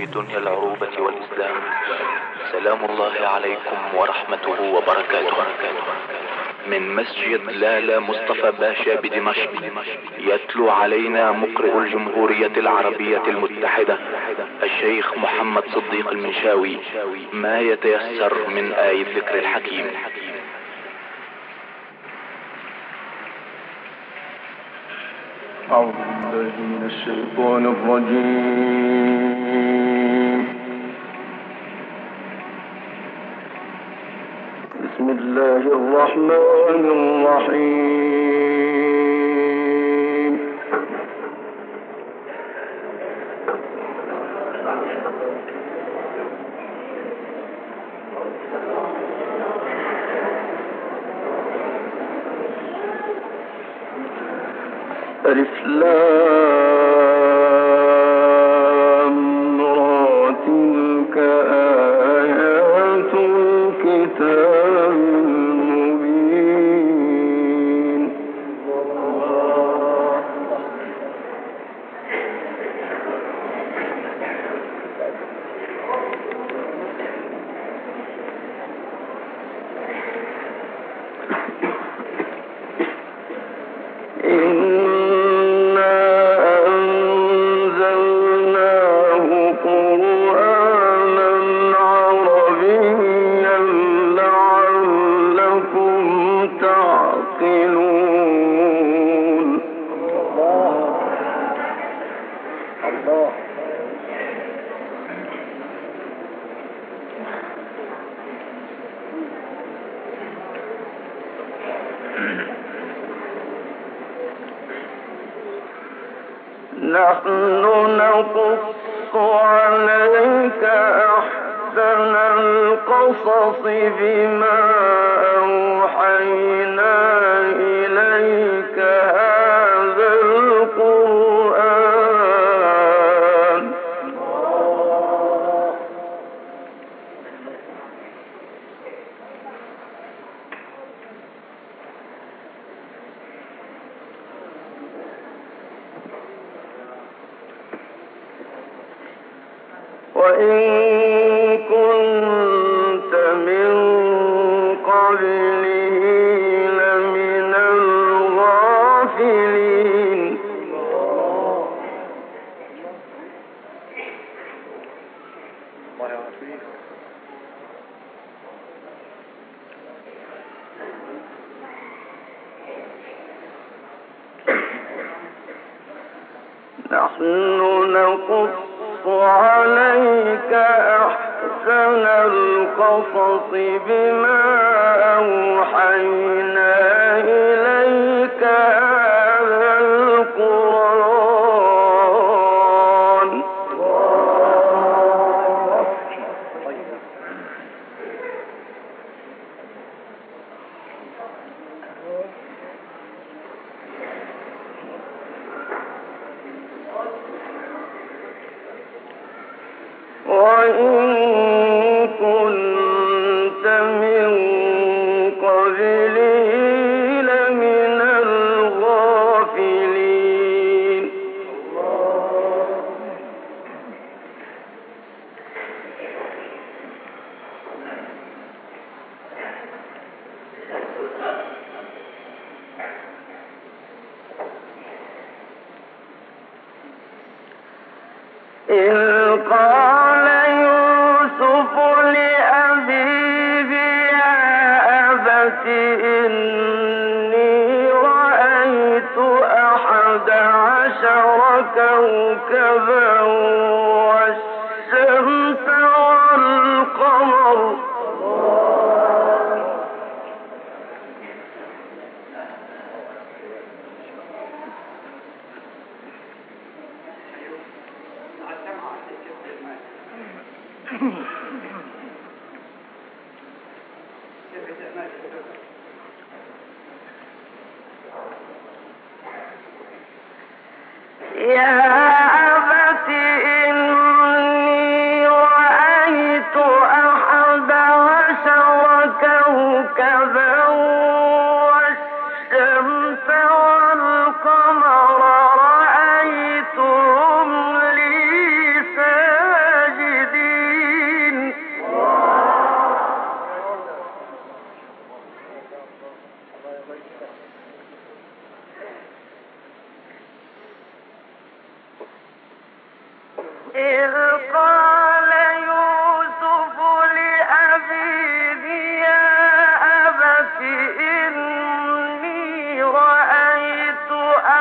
في دنيا العروبة والإسلام. سلام الله عليكم ورحمته وبركاته. من مسجد لالا مصطفى باشا بدمشق يتلو علينا مقرئ الجمهورية العربية المتحدة الشيخ محمد صديق المنشاوي ما يتيسر من آي الذكر الحكيم. أعوذ بالله من الشيطان الرجيم. بسم الله الرحمن الرحيم. ألف لام را تلك آيات الكتاب المبين. نحن نقص عليك أحسن القصص بما أوحينا إليك هذا القرآن. وإن كنت من قبله لمن الغافلين. نحن نقص عليك أحسن القصص بما أوحينا إليك هذا القرآن. وإن كنت من قبله لمن الغافلين. إذ قال يوسف لأبيه يا أبت إني رأيت 11 كوكبا والشمس والقمر. يا أبت إني رأيت 11 كوكبا والشمس والقمر رأيتهم لي ساجدين. إذ قال يوسف لأبيه يا أبت إني رأيت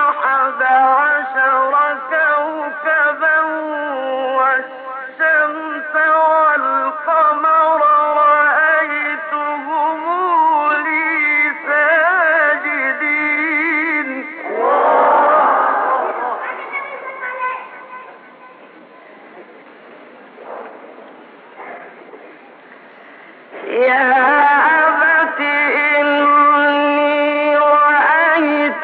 11 كوكبا والشمس والقمر رأيتهم لي ساجدين. يا أبت إني رأيت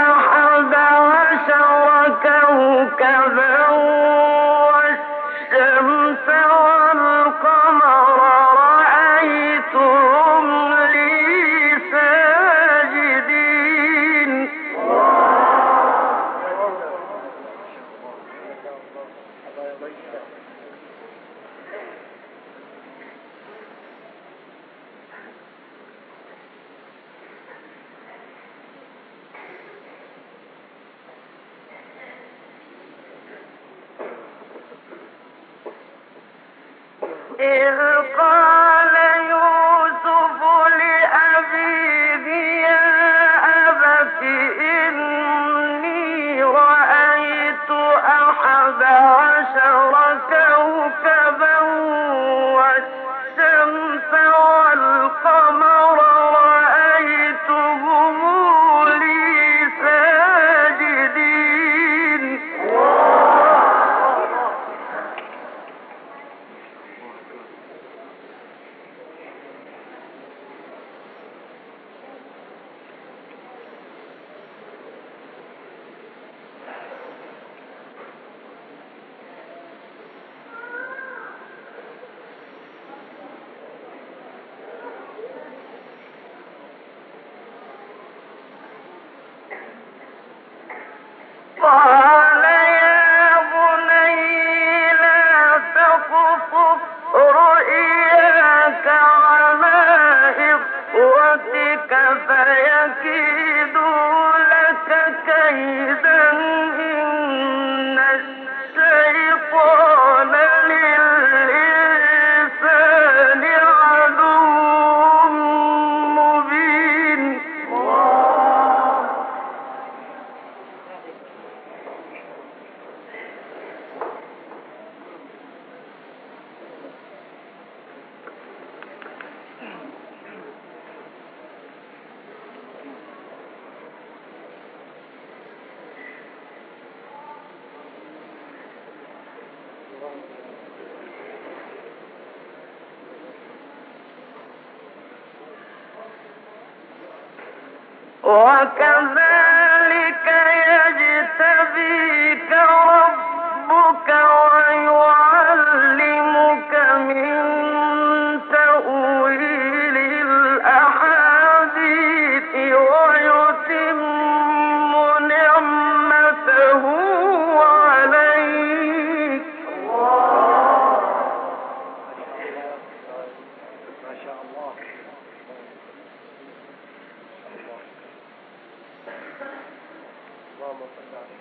11 كوكبا والشمس والقمر رأيتهم لي ساجدين. إذ قال يوسف لأبيه يا أبت إني رأيت 11 كوكبا والشمس والقمر رأيتهم لي ساجدين. قال يا بني لا تقصص رؤياك على إخوتك فيكيدوا لك كيدا إن الشيطان للإنسان عدو مبين. وكذلك يجتبيك ربك ويعلمك من تأويل الأحاديث ويتم نعمته عليك. ما شاء الله. اللهم صل على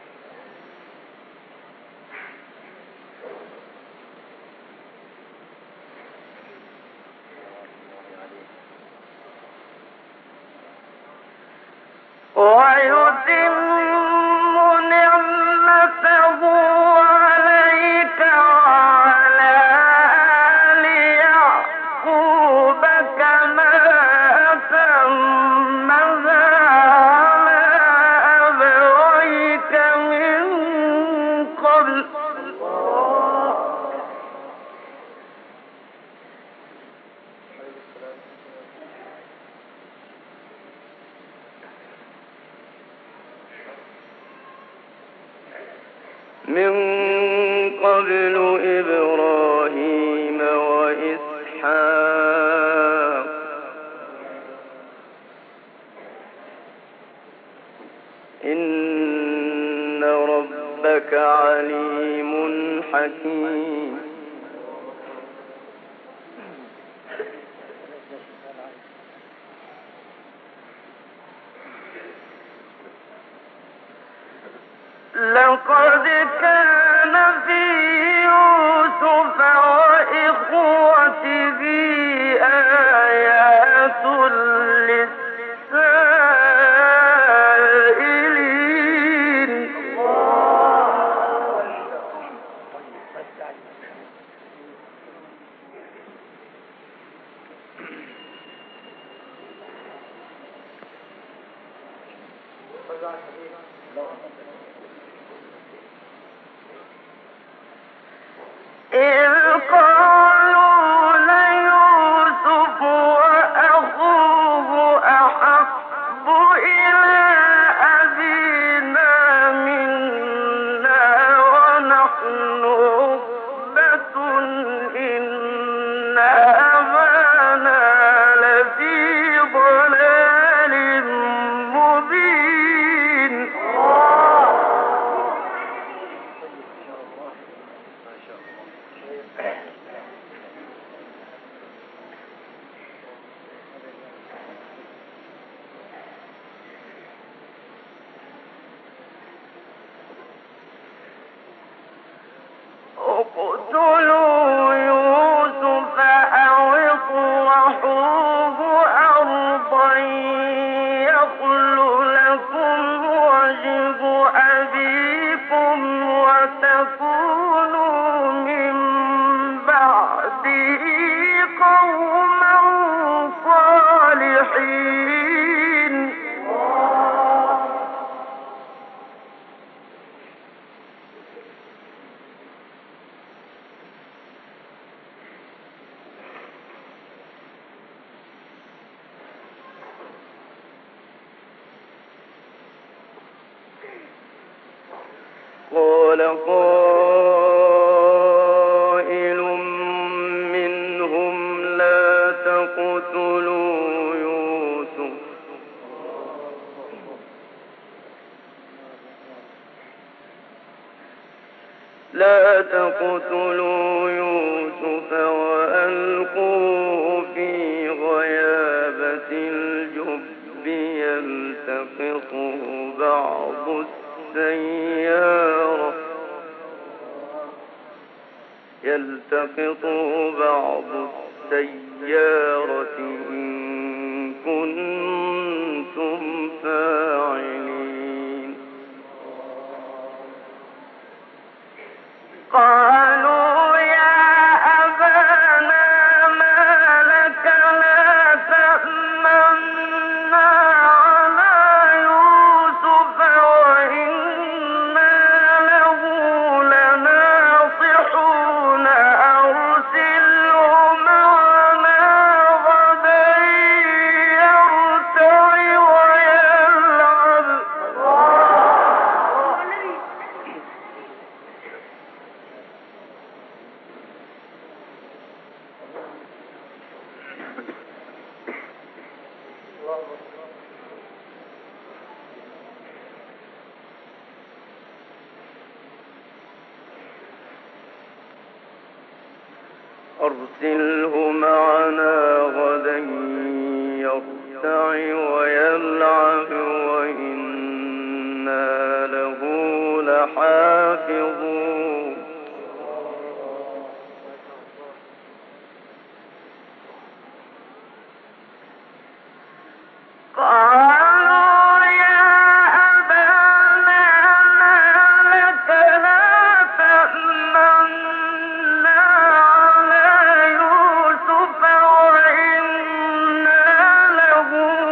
ويتم نعمته عليك وعلى آل يعقوب كما أتمها على أبويك من قبل. من قبل إبراهيم وإسحاق إن ربك عليم حكيم. لقد كان في قال قائل منهم لا تقتلوا يوسف وألقوه في غيابة الجب يلتقطه بعض السيارة إن كنتم فاعلين قالوا يا أبانا ما لك لا تأمنا على يوسف وإنا له لناصحون أرسله معنا غدا يرتع ويلعب أرسله معنا غدا يرتع ويلعب وإنا له لحافظون قالوا يا أبانا ما لك لا تأمنا على يوسف وإنا له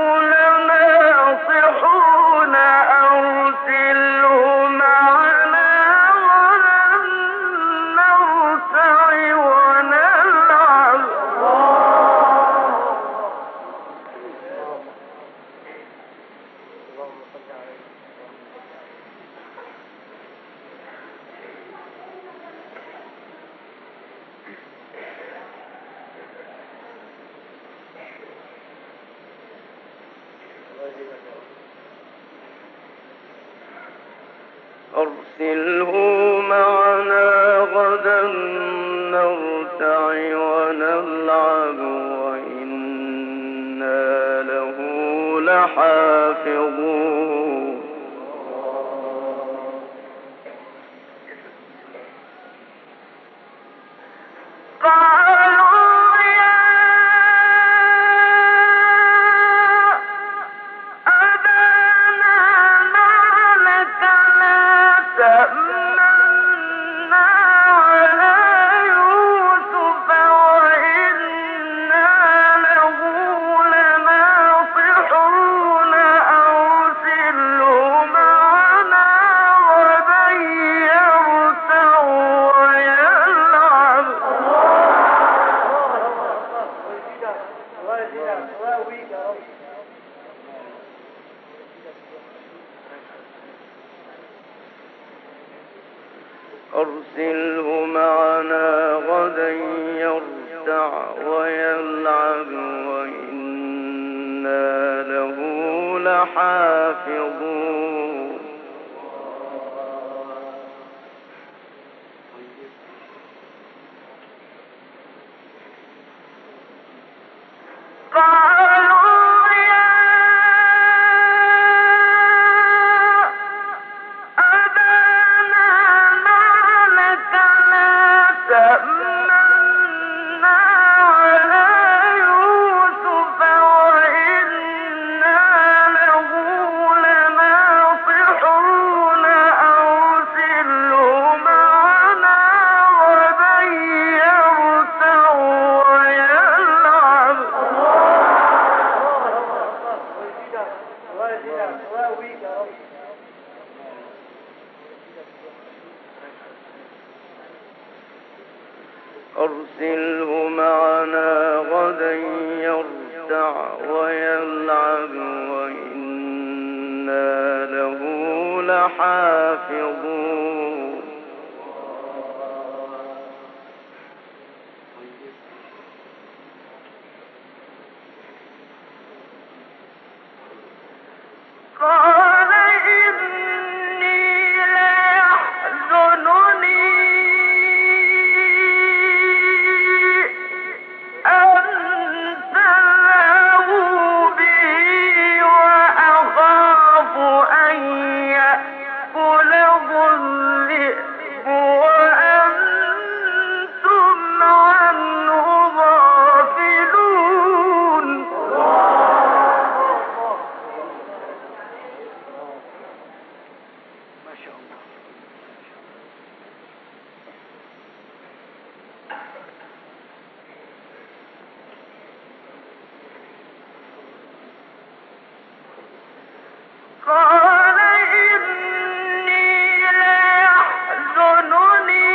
لناصحون أرسله معنا غدا نرتع ونلعب أرسله معنا غدا نرتع ونلعب وإنا له لحافظون قالوا يا أبانا ما لك لا تأمنا على يوسف وإنا له لناصحون أرسله أرسله معنا غدا يرتع ويلعب وإنا له لحافظون أرسله معنا غدا يرتع ويلعب وإنا له لحافظون قال إني ليحزنني أن تذهبوا به وأخاف أن يأكله الذئب وأنتم عنه غافلون قال إني ليحزنني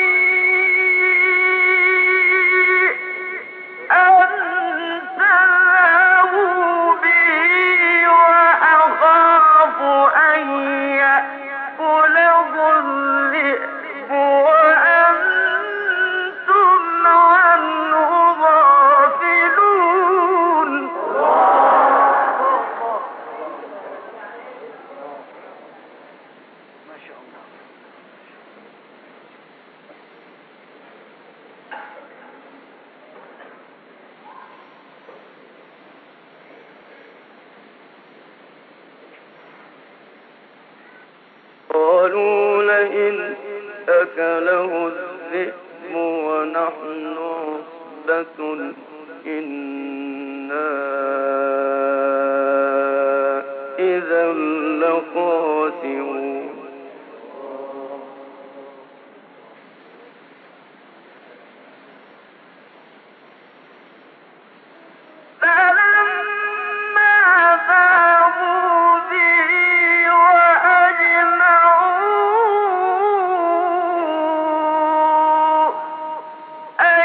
أن تذهبوا به وأخاف أن يأكله الذئب وأنتم عنه غافلون قالوا لئن أكله الذئب ونحن عصبة إنا إذا لخاسرون فلما ذهبوا به وأجمعوا أن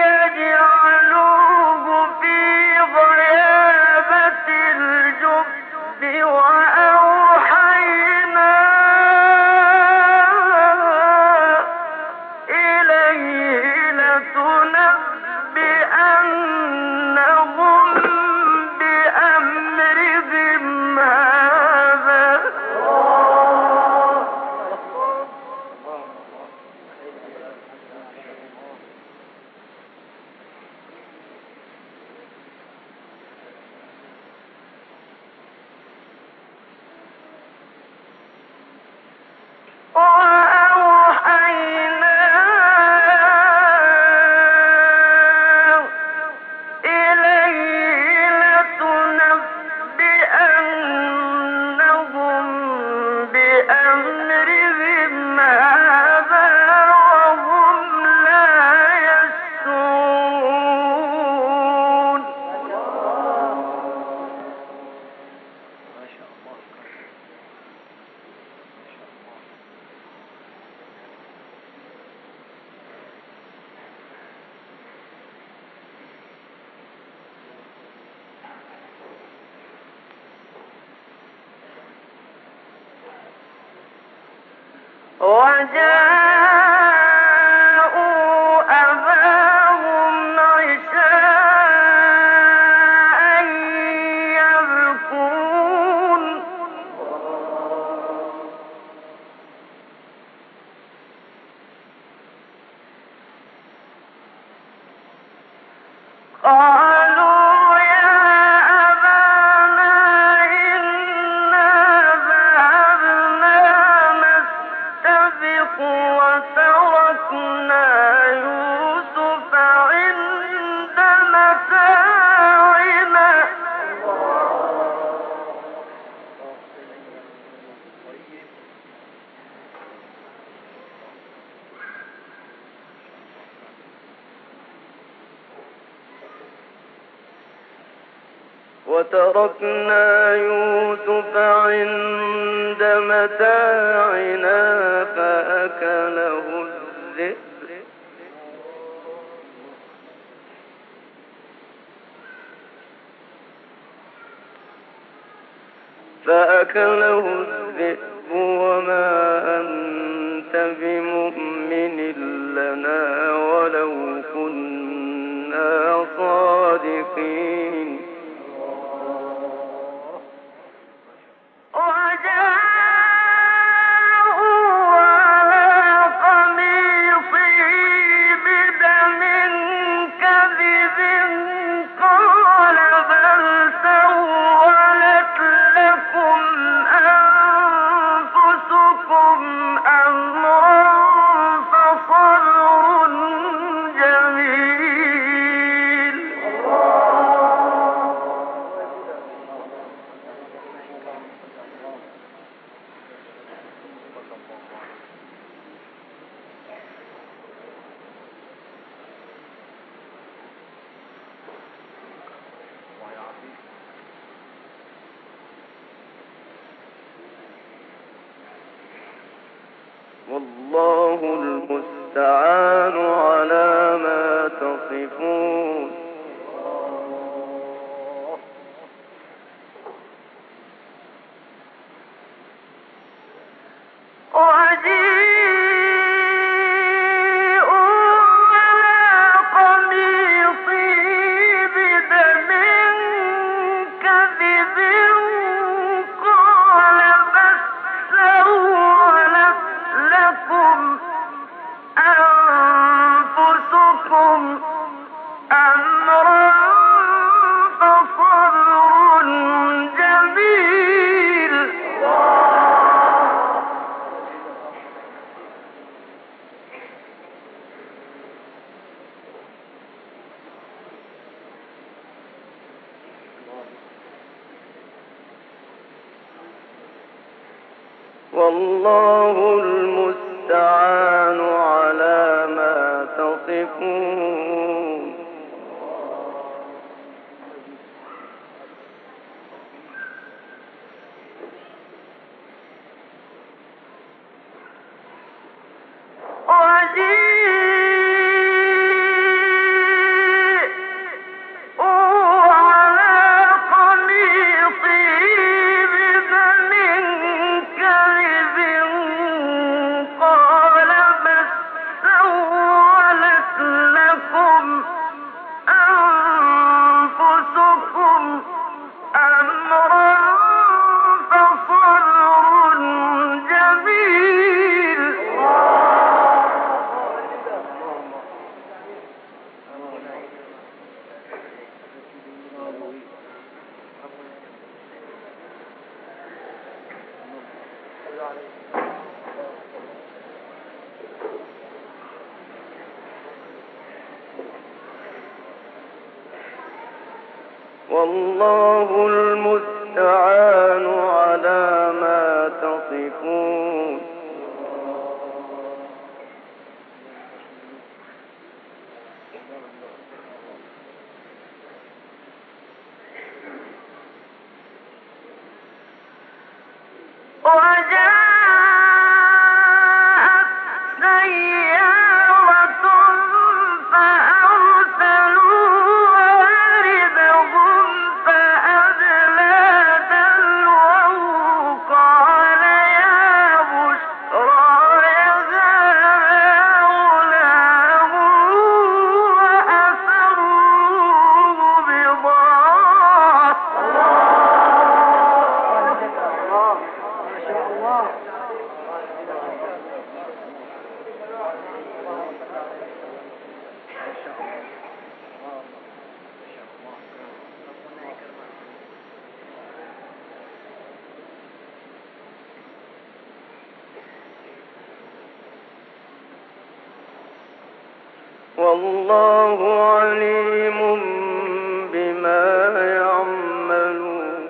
يجعلوه في غيابة الجب وأوحينا إليه لتنبئنهم بأمرهم هذا وأوحينا إليه لتنبئنهم بأمرهم هذا وهم لا يشعرون وجاء قالوا يا أبانا إنا ذهبنا نستبق وتركنا يوسف عند متاعنا فأكله الذئب وما أنت بمؤمن لنا ولو كنا صادقين والله المستعان على ما تصفون والله المستعان على ما تصفون والله المستعان على ما تصفون والله عليم بما يعملون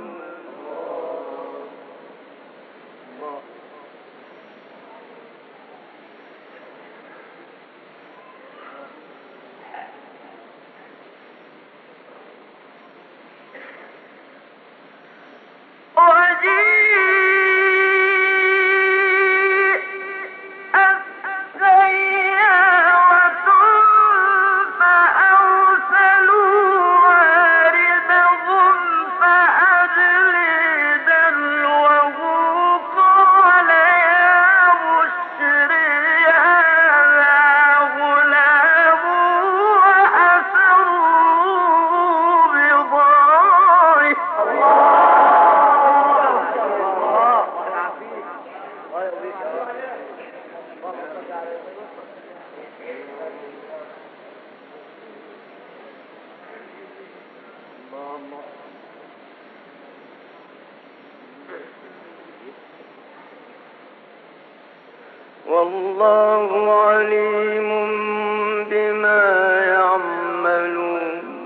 والله عليم بما يعملون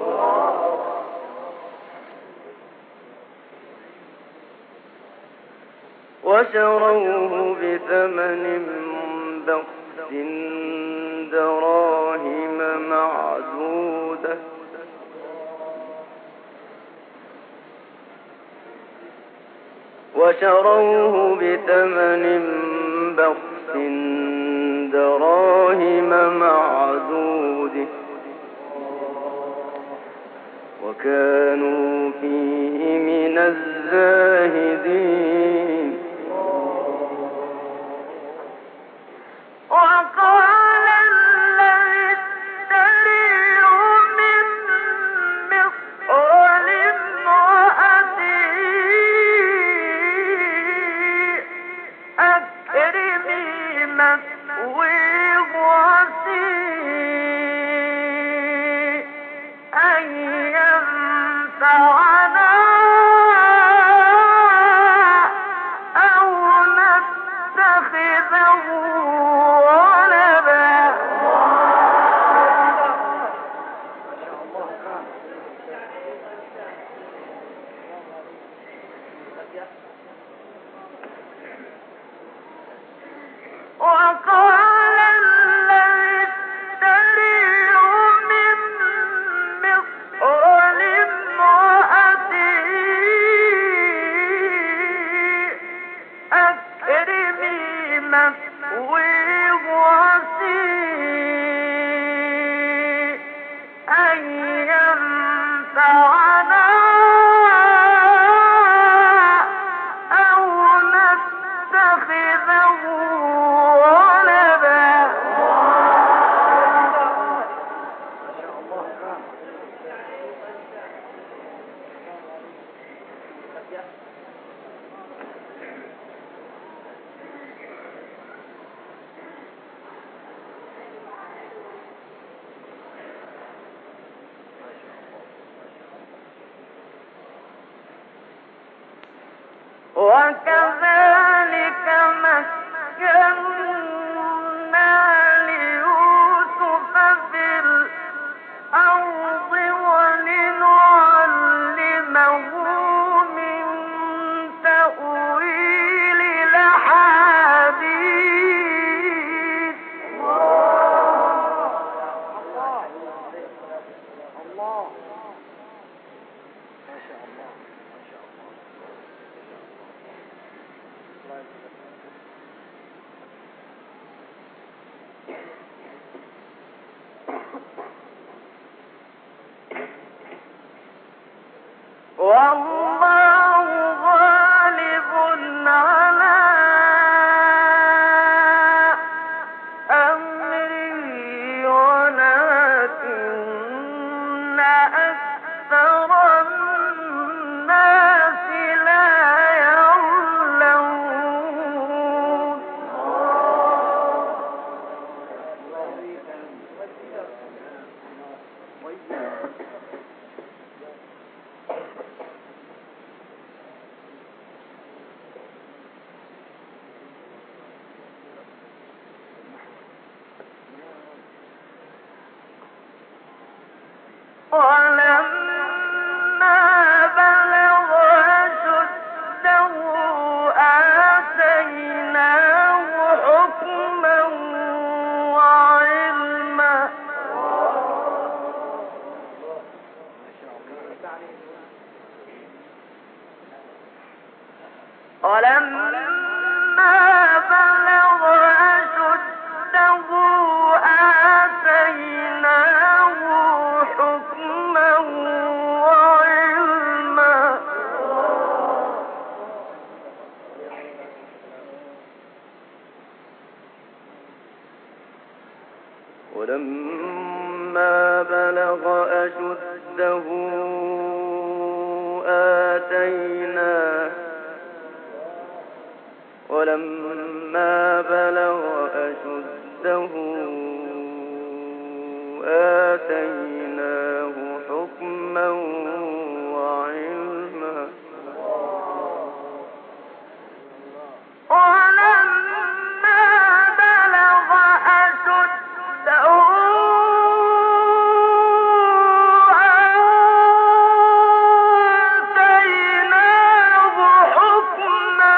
وشروه بثمن بخس دراهم معدودة وكانوا فيه من الزاهدين وقال الذي اشتريه من مصر لامرأته أكرمي مثواه عسى أن ينفعنا أو نتخذه ولدا وقال الذي اشتريه من مصر لامرأته أكرمي مثواه عسى أن ينفعنا أو نتخذه ولدا وكذلك مكنا ليوسف في الأرض ولنعلمه من تأويل الأحاديث والله غالب على أمره ولكن أكثر الناس لا يعلمون ولما بلغ أشده آتيناه حكما وعلما ولما بلغ أشده آتيناه ولما بلغ أشده آتيناه حكما وعلما ولما بلغ أشده آتيناه حكما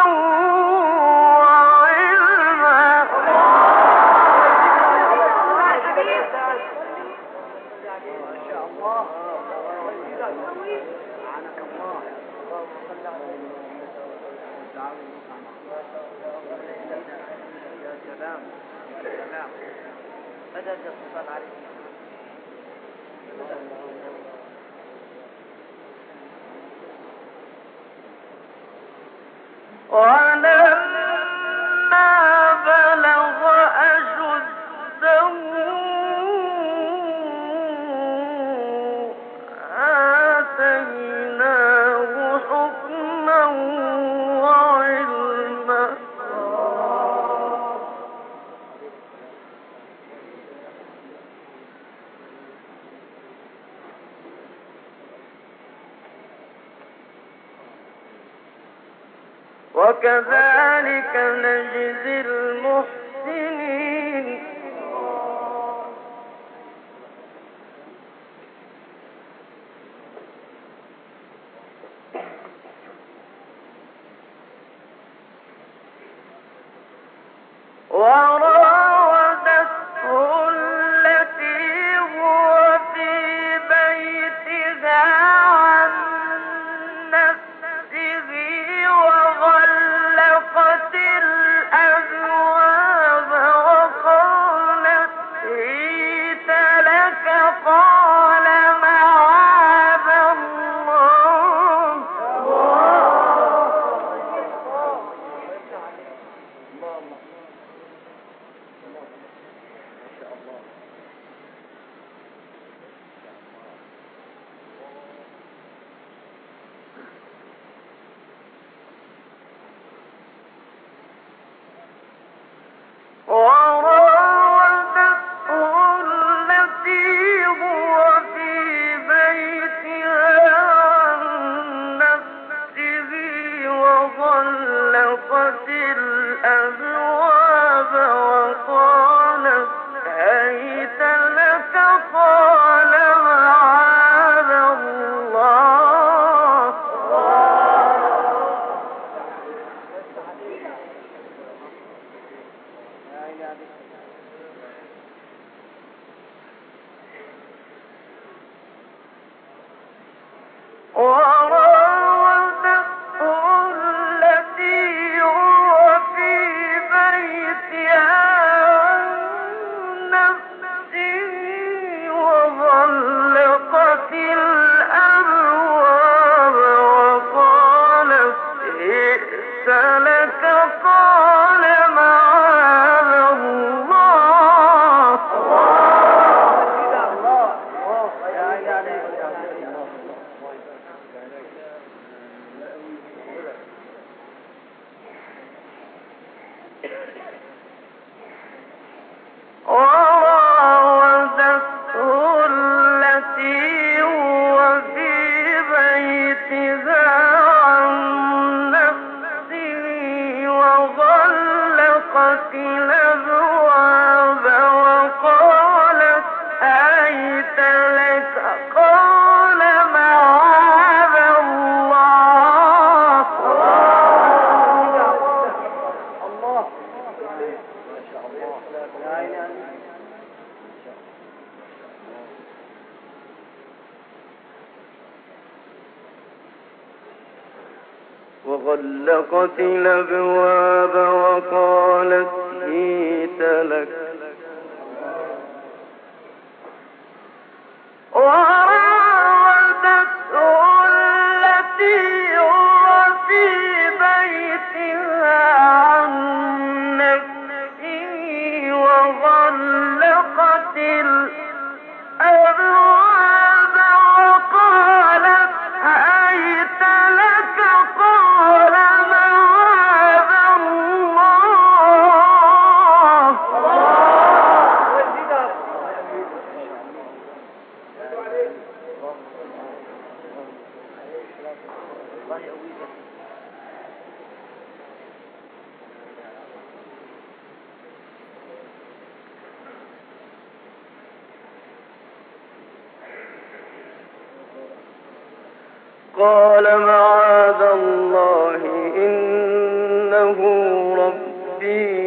ولما بلغ أشده آتيناه حكما وعلما وكذلك نجزي المحسنين وراودته التي هو في بيتها عن نفسه وغلقت الأبواب وقالت هيت لك قال معاذ الله وراودته التي هو في بيتها عن نفسه وغلقت الأبواب وقالت هيت لك قال معاذ الله وراودته التي هو في بيتها عن نفسه وغلقت الأبواب وقالت ائت لك قال معاذ الله وراودته التي هو في بيتها عن نفسه وغلقت الأبواب وقالت هيت لك قال وغلقت الأبواب وقالت هيت لك وراودته التي هو في بيتها عن نفسه وغلقت الأبواب وقالت هيت لك قال معاذ الله قال معاذ الله إنه ربي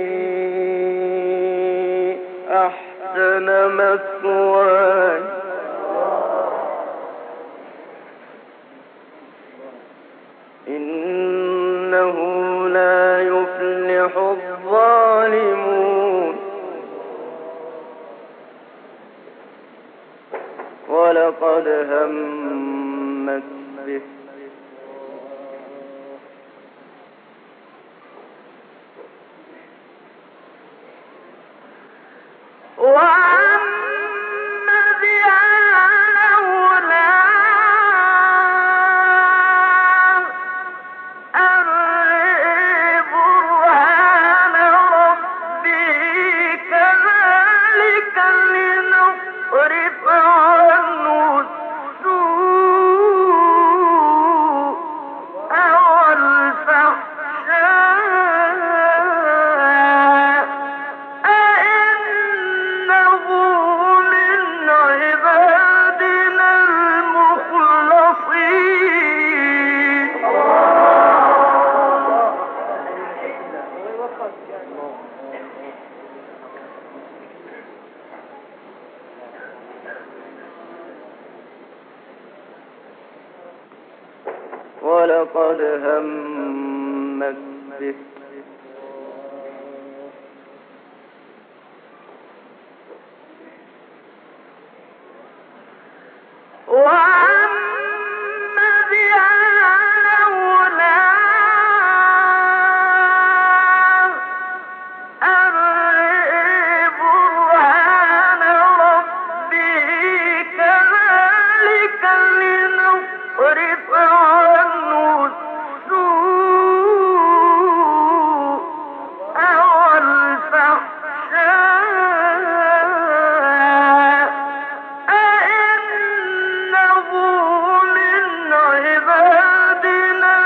أحسن مثواي إنه لا يفلح الظالمون ولقد همت به وَأَمَّ بِهَا لَوْلَا أَن برهان ربه كذلك لنصرف عنه السوء والفحشاء إنه من عبادنا المخلصين ولقد همت به وَأَمَّ بِهَا لَوْلَا أَن برهان ربه كذلك لنصرف عنه السوء والفحشاء إنه من عبادنا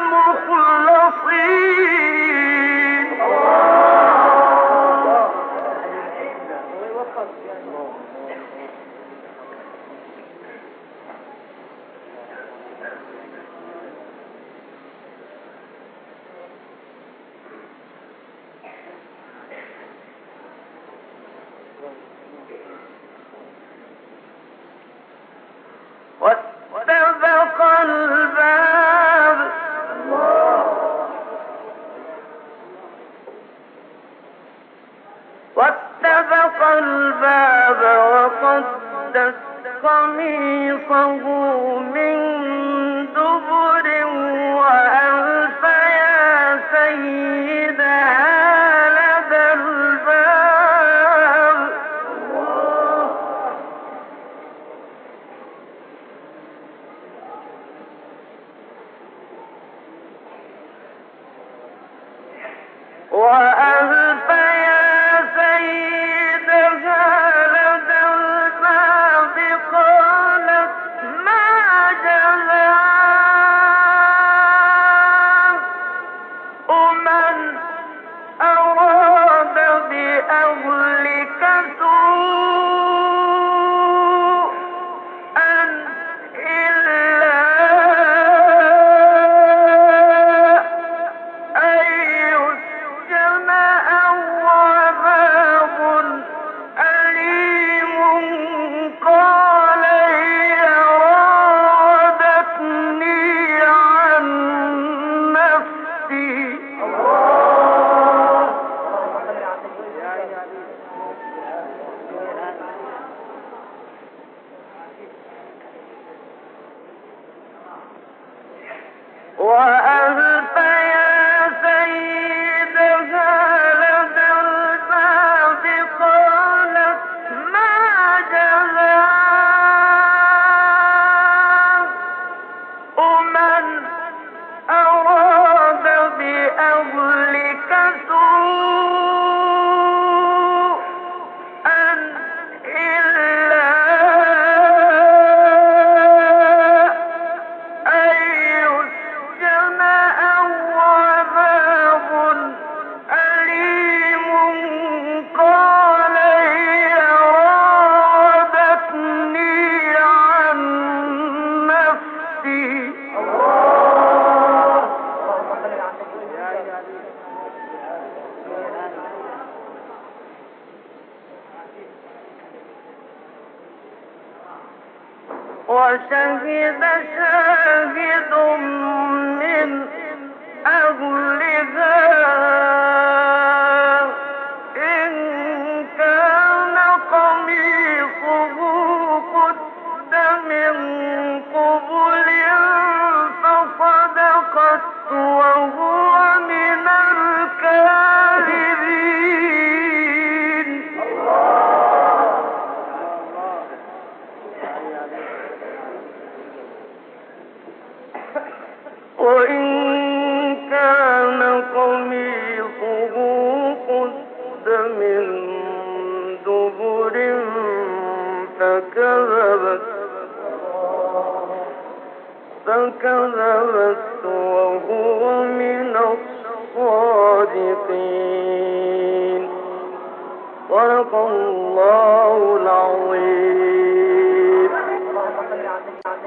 المخلصين واستبق الباب وقدت قميصه من دبر وألف يا سيدها لدى الباب وألف يا سيدها لدى الباب قالت ما جزاء من أراد بأهلك سوءا إلا أن يسجن وألف يا سيدها لدى الباب قالت ما جزاء من أراد بأهلك سوءا إلا أن يسجن أو عذاب أليم قال هي راودتني عن نفسي وشهد شاهد من أهلها إن كان قميصه قد من قبل فصدقت وهو من الكاذبين وإن كان قميصه قد من دبر فكذبت وهو من الصادقين صدق الله العظيم.